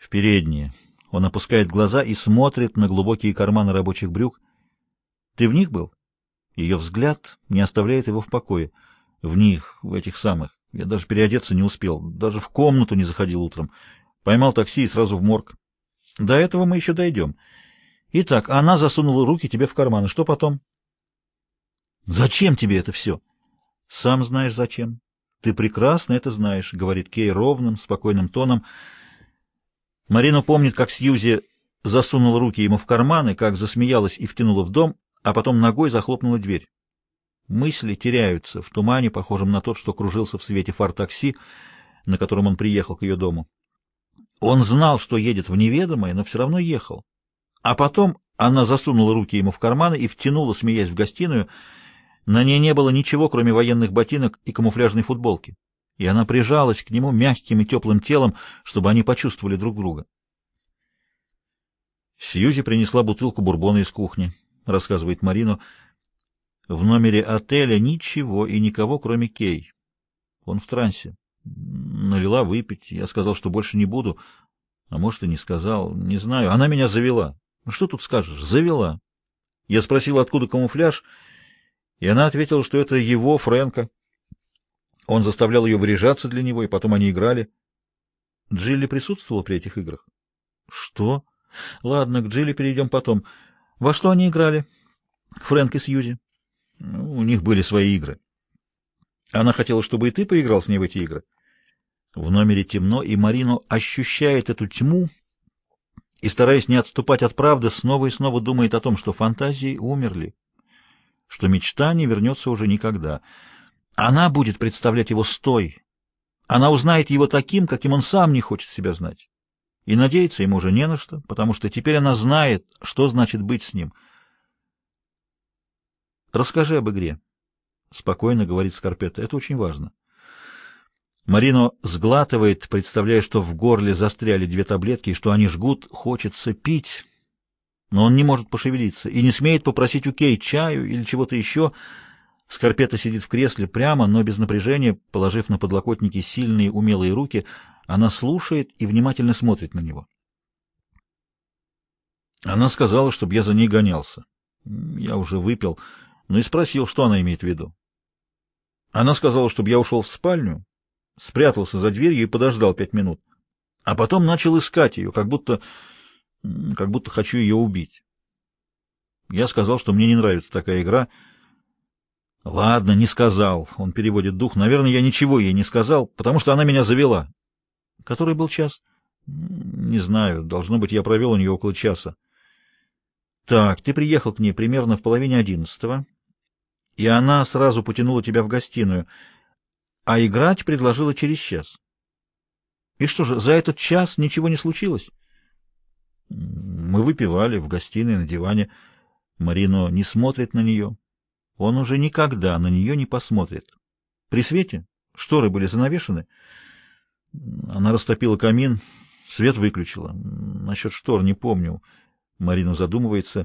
передние. Он опускает глаза и смотрит на глубокие карманы рабочих брюк. Ты в них был? Ее взгляд не оставляет его в покое. В них, в этих самых. Я даже переодеться не успел, даже в комнату не заходил утром. Поймал такси и сразу в морг. До этого мы еще дойдем. Итак, она засунула руки тебе в карманы. Что потом? Зачем тебе это все? Сам знаешь зачем. Ты прекрасно это знаешь, говорит Кей ровным, спокойным тоном. Марина помнит, как Сьюзи засунула руки ему в карманы, как засмеялась и втянула в дом, а потом ногой захлопнула дверь. Мысли теряются в тумане, похожем на тот, что кружился в свете фар такси, на котором он приехал к ее дому. Он знал, что едет в неведомое, но все равно ехал. А потом она засунула руки ему в карманы и втянула, смеясь, в гостиную. На ней не было ничего, кроме военных ботинок и камуфляжной футболки. И она прижалась к нему мягким и теплым телом, чтобы они почувствовали друг друга. Сьюзи принесла бутылку бурбона из кухни, рассказывает Марину. В номере отеля ничего и никого, кроме Кей. Он в трансе. Налила выпить. Я сказал, что больше не буду. А может, и не сказал. Не знаю. Она меня завела. Ну, что тут скажешь? Завела. Я спросил, откуда камуфляж, и она ответила, что это его, Фрэнка. Он заставлял ее выряжаться для него, и потом они играли. Джилли присутствовала при этих играх? Что? Ладно, к Джилли перейдем потом. Во что они играли? Фрэнк и Сьюзи. Ну, у них были свои игры. Она хотела, чтобы и ты поиграл с ней в эти игры. В номере темно, и Марино ощущает эту тьму и, стараясь не отступать от правды, снова и снова думает о том, что фантазии умерли, что мечта не вернется уже никогда. Она будет представлять его стоей. Она узнает его таким, каким он сам не хочет себя знать. И надеяться ему уже не на что, потому что теперь она знает, что значит быть с ним. «Расскажи об игре», — спокойно говорит Скарпетта. «Это очень важно». Марино сглатывает, представляя, что в горле застряли две таблетки и что они жгут. Хочется пить, но он не может пошевелиться и не смеет попросить у Кей чаю или чего-то еще. Скарпетта сидит в кресле прямо, но без напряжения, положив на подлокотники сильные умелые руки. Она слушает и внимательно смотрит на него. Она сказала, чтобы я за ней гонялся. Я уже выпил, но и спросил, что она имеет в виду. Она сказала, чтобы я ушел в спальню, спрятался за дверью и подождал 5 минут, а потом начал искать ее, как будто хочу ее убить. Я сказал, что мне не нравится такая игра. Ладно, не сказал. Он переводит дух. Наверное, я ничего ей не сказал, потому что она меня завела. Который был час? Не знаю. Должно быть, я провел у нее около часа. Так, ты приехал к ней примерно в половине 11, и она сразу потянула тебя в гостиную, а играть предложила через час. И что же, за этот час ничего не случилось? Мы выпивали в гостиной на диване. Марино не смотрит на нее. Он уже никогда на нее не посмотрит. При свете шторы были занавешены. Она растопила камин, свет выключила. Насчет штор не помню. Марина задумывается.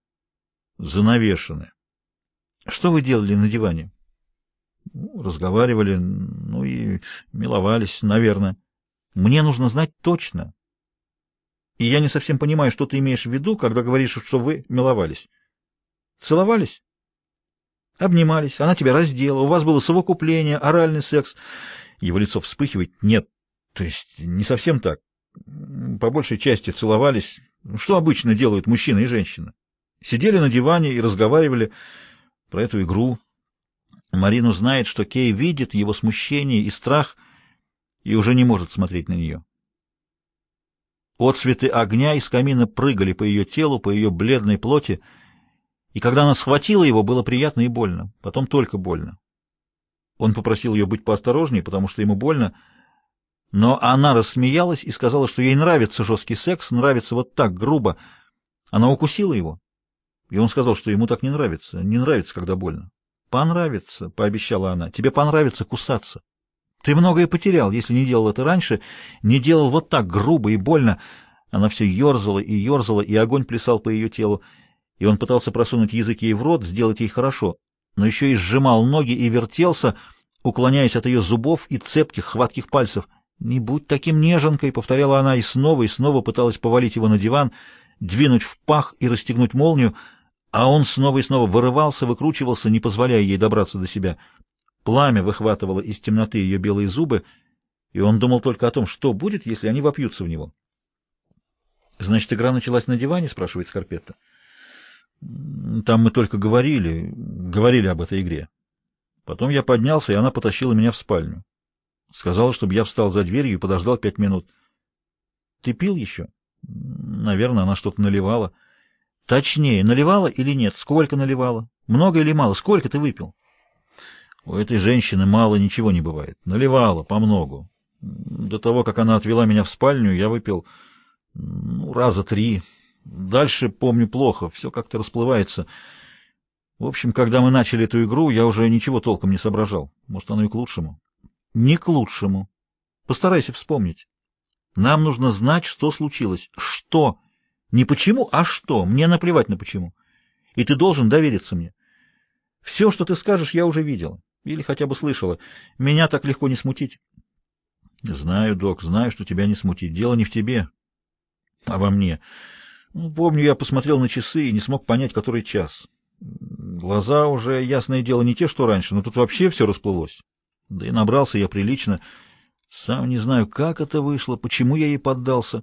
Занавешены. Что вы делали на диване? Разговаривали, ну и миловались, наверное. Мне нужно знать точно. И я не совсем понимаю, что ты имеешь в виду, когда говоришь, что вы миловались. Целовались? Обнимались, она тебя раздела, у вас было совокупление, оральный секс. Его лицо вспыхивает. Нет, то есть не совсем так. По большей части целовались. Что обычно делают мужчина и женщина? Сидели на диване и разговаривали про эту игру. Марину знает, что Кей видит его смущение и страх и уже не может смотреть на нее. Отсветы огня из камина прыгали по ее телу, по ее бледной плоти, и когда она схватила его, было приятно и больно, потом только больно. Он попросил ее быть поосторожнее, потому что ему больно, но она рассмеялась и сказала, что ей нравится жесткий секс, нравится вот так, грубо. Она укусила его, и он сказал, что ему так не нравится, когда больно. «Понравится», — пообещала она, — «тебе понравится кусаться. Ты многое потерял, если не делал это раньше, не делал вот так грубо и больно». Она все ерзала, и огонь плясал по ее телу, и он пытался просунуть язык ей в рот, сделать ей хорошо, но еще и сжимал ноги и вертелся, уклоняясь от ее зубов и цепких, хватких пальцев. «Не будь таким неженкой», — повторяла она и снова пыталась повалить его на диван, двинуть в пах и расстегнуть молнию, а он снова и снова вырывался, выкручивался, не позволяя ей добраться до себя. Пламя выхватывало из темноты ее белые зубы, и он думал только о том, что будет, если они вопьются в него. «Значит, игра началась на диване?» — спрашивает Скарпетта. «Там мы только говорили об этой игре. Потом я поднялся, и она потащила меня в спальню. Сказала, чтобы я встал за дверью и подождал 5 минут. Ты пил еще?» «Наверное, она что-то наливала». «Точнее, наливала или нет? Сколько наливала? Много или мало? Сколько ты выпил?» «У этой женщины мало ничего не бывает. Наливала помногу. До того, как она отвела меня в спальню, я выпил раза 3. Дальше помню плохо, все как-то расплывается. В общем, когда мы начали эту игру, я уже ничего толком не соображал. Может, оно и к лучшему». «Не к лучшему. Постарайся вспомнить. Нам нужно знать, что случилось. Что? Не почему, а что. Мне наплевать на почему. И ты должен довериться мне. Все, что ты скажешь, я уже видела. Или хотя бы слышала. Меня так легко не смутить». «Знаю, док, знаю, что тебя не смутить. Дело не в тебе, а во мне. Помню, я посмотрел на часы и не смог понять, который час. Глаза уже, ясное дело, не те, что раньше, но тут вообще все расплылось. Да и набрался я прилично. Сам не знаю, как это вышло, почему я ей поддался».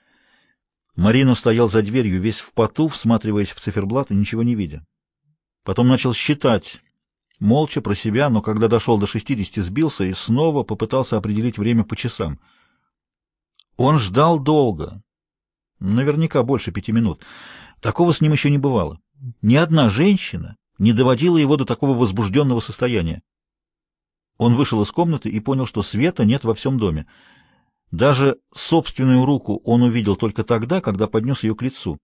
Марино стоял за дверью, весь в поту, всматриваясь в циферблат и ничего не видя. Потом начал считать, молча про себя, но когда дошел до 60, сбился и снова попытался определить время по часам. Он ждал долго, наверняка больше 5 минут. Такого с ним еще не бывало. Ни одна женщина не доводила его до такого возбужденного состояния. Он вышел из комнаты и понял, что света нет во всем доме. Даже собственную руку он увидел только тогда, когда поднес ее к лицу.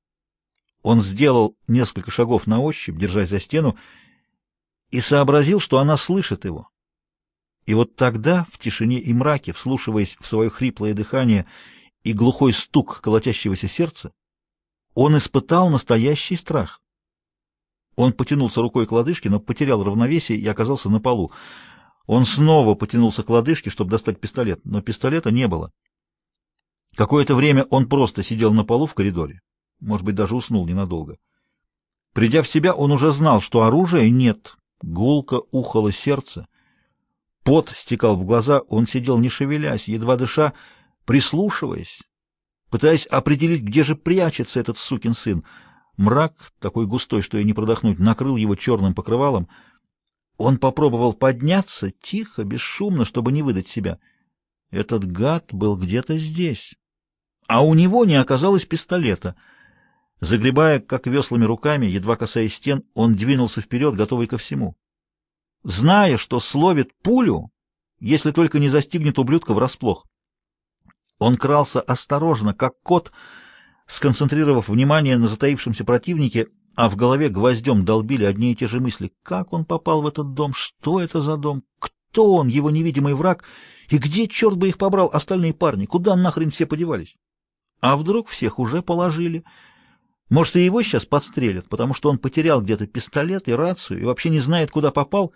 Он сделал несколько шагов на ощупь, держась за стену, и сообразил, что она слышит его. И вот тогда, в тишине и мраке, вслушиваясь в свое хриплое дыхание и глухой стук колотящегося сердца, он испытал настоящий страх. Он потянулся рукой к лодыжке, но потерял равновесие и оказался на полу. Он снова потянулся к лодыжке, чтобы достать пистолет, но пистолета не было. Какое-то время он просто сидел на полу в коридоре, может быть, даже уснул ненадолго. Придя в себя, он уже знал, что оружия нет. Гулко ухало сердце. Пот стекал в глаза, он сидел не шевелясь, едва дыша, прислушиваясь, пытаясь определить, где же прячется этот сукин сын. Мрак, такой густой, что и не продохнуть, накрыл его черным покрывалом. Он попробовал подняться, тихо, бесшумно, чтобы не выдать себя. Этот гад был где-то здесь. А у него не оказалось пистолета. Загребая, как веслами руками, едва касаясь стен, он двинулся вперед, готовый ко всему. Зная, что словит пулю, если только не застигнет ублюдка врасплох. Он крался осторожно, как кот, сконцентрировав внимание на затаившемся противнике, а в голове гвоздем долбили одни и те же мысли. Как он попал в этот дом? Что это за дом? Кто он, его невидимый враг? И где, черт бы их побрал, остальные парни? Куда нахрен все подевались? А вдруг всех уже положили? Может, и его сейчас подстрелят, потому что он потерял где-то пистолет и рацию и вообще не знает, куда попал.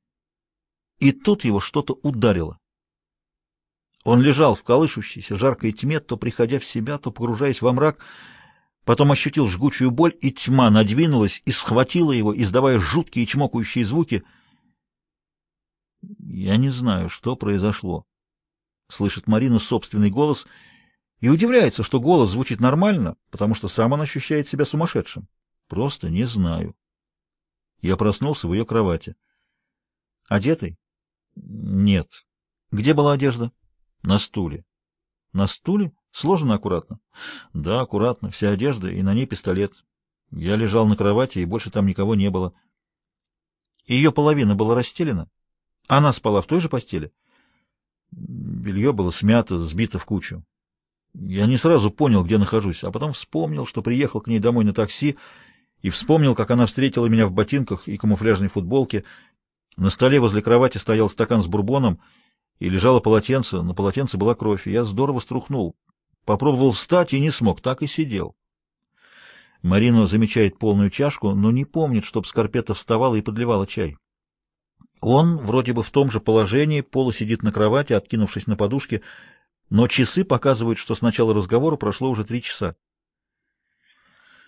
И тут его что-то ударило. Он лежал в колышущейся жаркой тьме, то приходя в себя, то погружаясь во мрак, потом ощутил жгучую боль, и тьма надвинулась и схватила его, издавая жуткие чмокающие звуки. «Я не знаю, что произошло», — слышит Марина собственный голос, и удивляется, что голос звучит нормально, потому что сам он ощущает себя сумасшедшим. «Просто не знаю». Я проснулся в ее кровати. «Одетый?» «Нет». «Где была одежда?» «На стуле». «На стуле? Сложено аккуратно?» «Да, аккуратно. Вся одежда, и на ней пистолет. Я лежал на кровати, и больше там никого не было». «Ее половина была расстелена? Она спала в той же постели?» «Белье было смято, сбито в кучу. Я не сразу понял, где нахожусь, а потом вспомнил, что приехал к ней домой на такси, и вспомнил, как она встретила меня в ботинках и камуфляжной футболке. На столе возле кровати стоял стакан с бурбоном, и лежало полотенце, на полотенце была кровь, и я здорово струхнул. Попробовал встать и не смог, так и сидел». Марино замечает полную чашку, но не помнит, чтоб Скарпетта вставала и подливала чай. Он вроде бы в том же положении, полусидит на кровати, откинувшись на подушке, но часы показывают, что с начала разговора прошло уже 3 часа.